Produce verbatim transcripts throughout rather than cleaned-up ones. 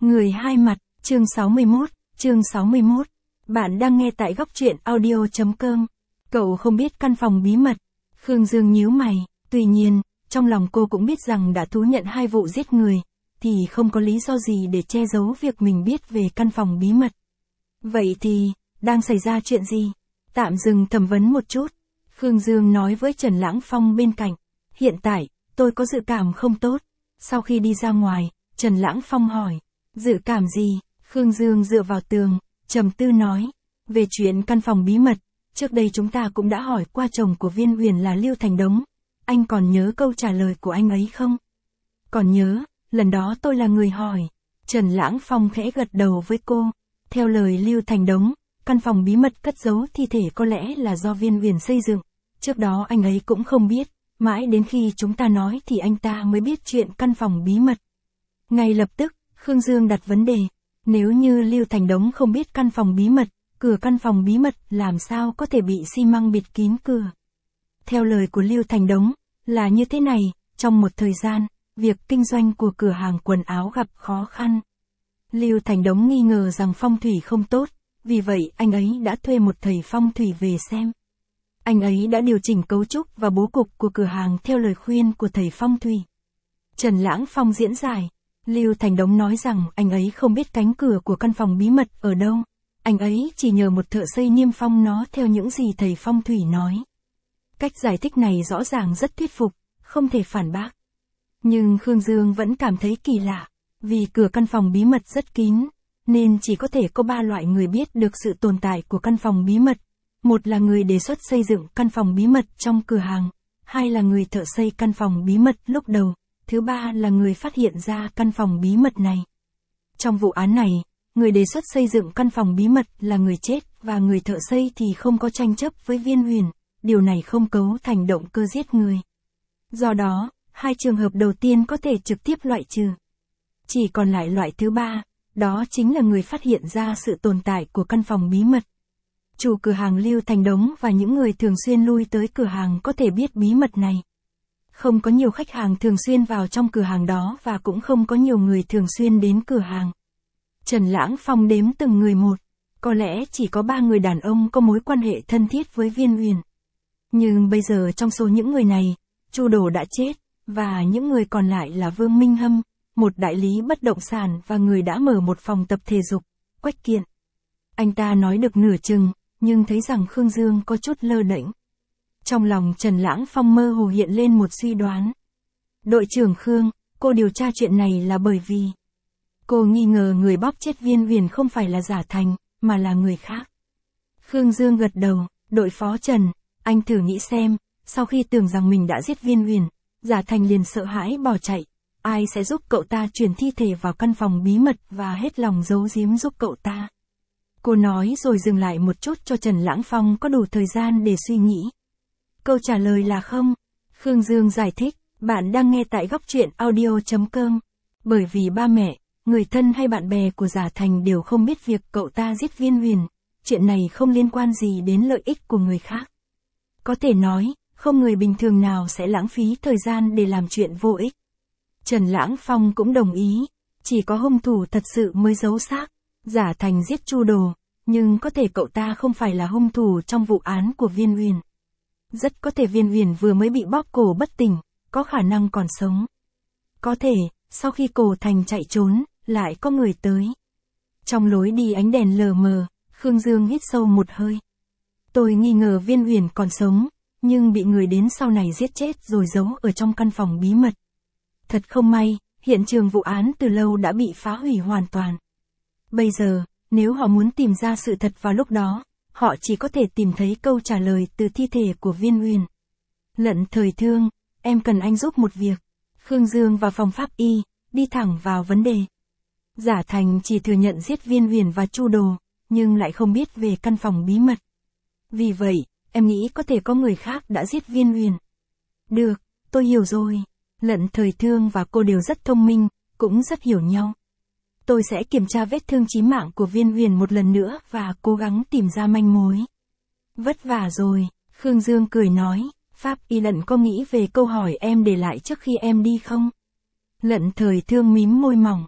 Người hai mặt, chương sáu mươi mốt, chương sáu mươi mốt. Bạn đang nghe tại góc truyện audio.com. Cậu không biết căn phòng bí mật. Khương Dương nhíu mày, tuy nhiên, trong lòng cô cũng biết rằng đã thú nhận hai vụ giết người, thì không có lý do gì để che giấu việc mình biết về căn phòng bí mật. Vậy thì, đang xảy ra chuyện gì? Tạm dừng thẩm vấn một chút. Khương Dương nói với Trần Lãng Phong bên cạnh. Hiện tại, tôi có dự cảm không tốt. Sau khi đi ra ngoài, Trần Lãng Phong hỏi. Dự cảm gì? Khương Dương dựa vào tường, trầm tư nói. Về chuyện căn phòng bí mật, trước đây chúng ta cũng đã hỏi qua chồng của Viên Huyền là Lưu Thành Đống. Anh còn nhớ câu trả lời của anh ấy không? Còn nhớ, lần đó tôi là người hỏi. Trần Lãng Phong khẽ gật đầu với cô. Theo lời Lưu Thành Đống, căn phòng bí mật cất giấu thi thể có lẽ là do Viên Huyền xây dựng. Trước đó anh ấy cũng không biết, mãi đến khi chúng ta nói thì anh ta mới biết chuyện căn phòng bí mật. Ngay lập tức, Khương Dương đặt vấn đề. Nếu như Lưu Thành Đống không biết căn phòng bí mật, cửa căn phòng bí mật làm sao có thể bị xi măng bịt kín cửa? Theo lời của Lưu Thành Đống, là như thế này, trong một thời gian, việc kinh doanh của cửa hàng quần áo gặp khó khăn. Lưu Thành Đống nghi ngờ rằng phong thủy không tốt, vì vậy anh ấy đã thuê một thầy phong thủy về xem. Anh ấy đã điều chỉnh cấu trúc và bố cục của cửa hàng theo lời khuyên của thầy phong thủy. Trần Lãng Phong diễn giải. Lưu Thành Đống nói rằng anh ấy không biết cánh cửa của căn phòng bí mật ở đâu. Anh ấy chỉ nhờ một thợ xây niêm phong nó theo những gì thầy phong thủy nói. Cách giải thích này rõ ràng rất thuyết phục, không thể phản bác. Nhưng Khương Dương vẫn cảm thấy kỳ lạ, vì cửa căn phòng bí mật rất kín, nên chỉ có thể có ba loại người biết được sự tồn tại của căn phòng bí mật. Một là người đề xuất xây dựng căn phòng bí mật trong cửa hàng, hai là người thợ xây căn phòng bí mật lúc đầu, thứ ba là người phát hiện ra căn phòng bí mật này. Trong vụ án này, người đề xuất xây dựng căn phòng bí mật là người chết và người thợ xây thì không có tranh chấp với Viên Huyền, điều này không cấu thành động cơ giết người. Do đó, hai trường hợp đầu tiên có thể trực tiếp loại trừ. Chỉ còn lại loại thứ ba, đó chính là người phát hiện ra sự tồn tại của căn phòng bí mật. Chủ cửa hàng Lưu Thành Đống và những người thường xuyên lui tới cửa hàng có thể biết bí mật này. Không có nhiều khách hàng thường xuyên vào trong cửa hàng đó và cũng không có nhiều người thường xuyên đến cửa hàng. Trần Lãng Phong đếm từng người một, có lẽ chỉ có ba người đàn ông có mối quan hệ thân thiết với Viên Huyền. Nhưng bây giờ trong số những người này, Chu Đồ đã chết, và những người còn lại là Vương Minh Hâm, một đại lý bất động sản và người đã mở một phòng tập thể dục, Quách Kiện. Anh ta nói được nửa chừng, nhưng thấy rằng Khương Dương có chút lơ đễnh. Trong lòng Trần Lãng Phong mơ hồ hiện lên một suy đoán. Đội trưởng Khương, cô điều tra chuyện này là bởi vì cô nghi ngờ người bóp chết Viên Huyền không phải là Giả Thành, mà là người khác. Khương Dương gật đầu. Đội phó Trần, anh thử nghĩ xem, sau khi tưởng rằng mình đã giết Viên Huyền, Giả Thành liền sợ hãi bỏ chạy. Ai sẽ giúp cậu ta chuyển thi thể vào căn phòng bí mật và hết lòng giấu giếm giúp cậu ta? Cô nói rồi dừng lại một chút cho Trần Lãng Phong có đủ thời gian để suy nghĩ. Câu trả lời là không. Khương Dương giải thích, bạn đang nghe tại góc truyện audio.com. Bởi vì ba mẹ, người thân hay bạn bè của Giả Thành đều không biết việc cậu ta giết Viên Huyền, chuyện này không liên quan gì đến lợi ích của người khác. Có thể nói, không người bình thường nào sẽ lãng phí thời gian để làm chuyện vô ích. Trần Lãng Phong cũng đồng ý, chỉ có hung thủ thật sự mới giấu xác. Giả Thành giết Chu Đồ, nhưng có thể cậu ta không phải là hung thủ trong vụ án của Viên Huyền. Rất có thể Viên Huyền vừa mới bị bóp cổ bất tỉnh, có khả năng còn sống. Có thể, sau khi Cổ Thành chạy trốn, lại có người tới. Trong lối đi ánh đèn lờ mờ, Khương Dương hít sâu một hơi. Tôi nghi ngờ Viên Huyền còn sống, nhưng bị người đến sau này giết chết rồi giấu ở trong căn phòng bí mật. Thật không may, hiện trường vụ án từ lâu đã bị phá hủy hoàn toàn. Bây giờ, nếu họ muốn tìm ra sự thật vào lúc đó, họ chỉ có thể tìm thấy câu trả lời từ thi thể của Viên Huyền. Lận Thời Thương, em cần anh giúp một việc. Khương Dương vào phòng pháp y, đi thẳng vào vấn đề. Giả Thành chỉ thừa nhận giết Viên Huyền và Chu Đồ, nhưng lại không biết về căn phòng bí mật. Vì vậy, em nghĩ có thể có người khác đã giết Viên Huyền. Được, tôi hiểu rồi. Lận Thời Thương và cô đều rất thông minh, cũng rất hiểu nhau. Tôi sẽ kiểm tra vết thương chí mạng của Viên Huyền một lần nữa và cố gắng tìm ra manh mối. Vất vả rồi, Khương Dương cười nói, Pháp y Lận có nghĩ về câu hỏi em để lại trước khi em đi không? Lận Thời Thương mím môi mỏng.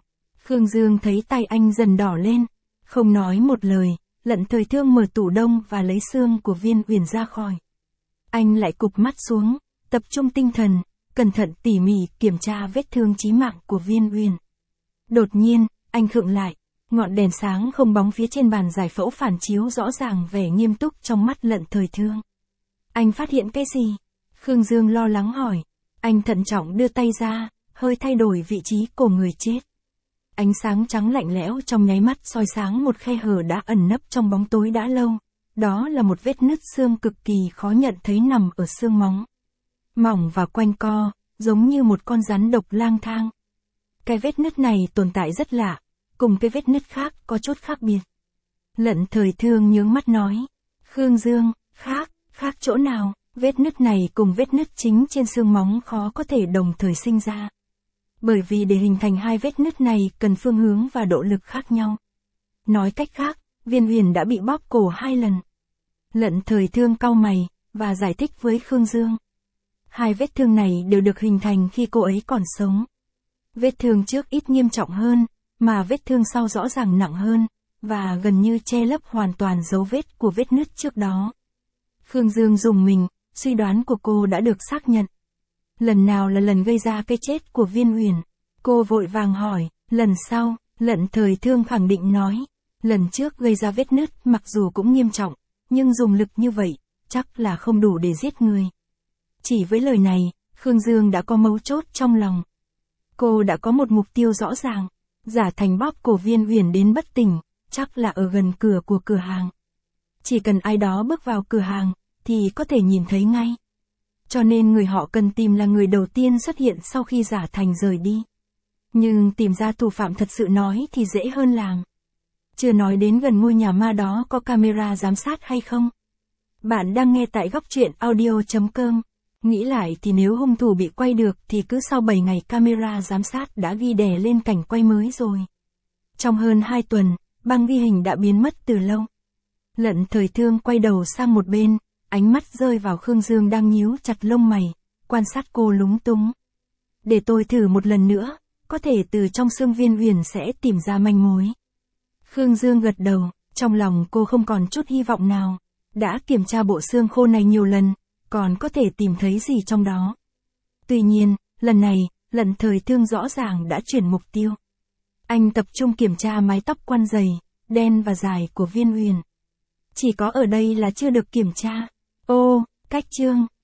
Khương Dương thấy tay anh dần đỏ lên, không nói một lời, Lận Thời Thương mở tủ đông và lấy xương của Viên Uyển ra khỏi. Anh lại cụp mắt xuống, tập trung tinh thần, cẩn thận tỉ mỉ kiểm tra vết thương chí mạng của Viên Uyển. Đột nhiên, anh khựng lại, ngọn đèn sáng không bóng phía trên bàn giải phẫu phản chiếu rõ ràng vẻ nghiêm túc trong mắt Lận Thời Thương. Anh phát hiện cái gì? Khương Dương lo lắng hỏi. Anh thận trọng đưa tay ra, hơi thay đổi vị trí cổ người chết. Ánh sáng trắng lạnh lẽo trong nháy mắt soi sáng một khe hở đã ẩn nấp trong bóng tối đã lâu. Đó là một vết nứt xương cực kỳ khó nhận thấy nằm ở xương móng. Mỏng và quanh co, giống như một con rắn độc lang thang. Cái vết nứt này tồn tại rất lạ, cùng cái vết nứt khác có chút khác biệt. Lận Thời Thương nhướng mắt nói. Khương Dương, khác, khác chỗ nào? Vết nứt này cùng vết nứt chính trên xương móng khó có thể đồng thời sinh ra. Bởi vì để hình thành hai vết nứt này cần phương hướng và độ lực khác nhau. Nói cách khác, Viên Uyển đã bị bóp cổ hai lần. Lận Thời Thương cau mày, và giải thích với Khương Dương. Hai vết thương này đều được hình thành khi cô ấy còn sống. Vết thương trước ít nghiêm trọng hơn, mà vết thương sau rõ ràng nặng hơn, và gần như che lấp hoàn toàn dấu vết của vết nứt trước đó. Khương Dương rùng mình, suy đoán của cô đã được xác nhận. Lần nào là lần gây ra cái chết của Viên Uyển? Cô vội vàng hỏi. Lần sau, Lận Thời Thương khẳng định nói. Lần trước gây ra vết nứt mặc dù cũng nghiêm trọng, nhưng dùng lực như vậy, chắc là không đủ để giết người. Chỉ với lời này, Khương Dương đã có mấu chốt trong lòng. Cô đã có một mục tiêu rõ ràng, giả thành bóp cổ Viên Uyển đến bất tỉnh, chắc là ở gần cửa của cửa hàng. Chỉ cần ai đó bước vào cửa hàng, thì có thể nhìn thấy ngay. Cho nên người họ cần tìm là người đầu tiên xuất hiện sau khi giả thành rời đi. Nhưng tìm ra thủ phạm thật sự nói thì dễ hơn làm. Chưa nói đến gần ngôi nhà ma đó có camera giám sát hay không. Bạn đang nghe tại góc truyện audio chấm com. Nghĩ lại thì nếu hung thủ bị quay được thì cứ sau bảy ngày camera giám sát đã ghi đè lên cảnh quay mới rồi. Trong hơn hai tuần, băng ghi hình đã biến mất từ lâu. Lận Thời Thương quay đầu sang một bên, ánh mắt rơi vào Khương Dương đang nhíu chặt lông mày, quan sát cô lúng túng. Để tôi thử một lần nữa, có thể từ trong xương Viên Uyển sẽ tìm ra manh mối. Khương Dương gật đầu, trong lòng cô không còn chút hy vọng nào. Đã kiểm tra bộ xương khô này nhiều lần, còn có thể tìm thấy gì trong đó. Tuy nhiên, lần này, Lận Thời Thương rõ ràng đã chuyển mục tiêu. Anh tập trung kiểm tra mái tóc quăn dày, đen và dài của Viên Uyển. Chỉ có ở đây là chưa được kiểm tra. Ô, cách chương.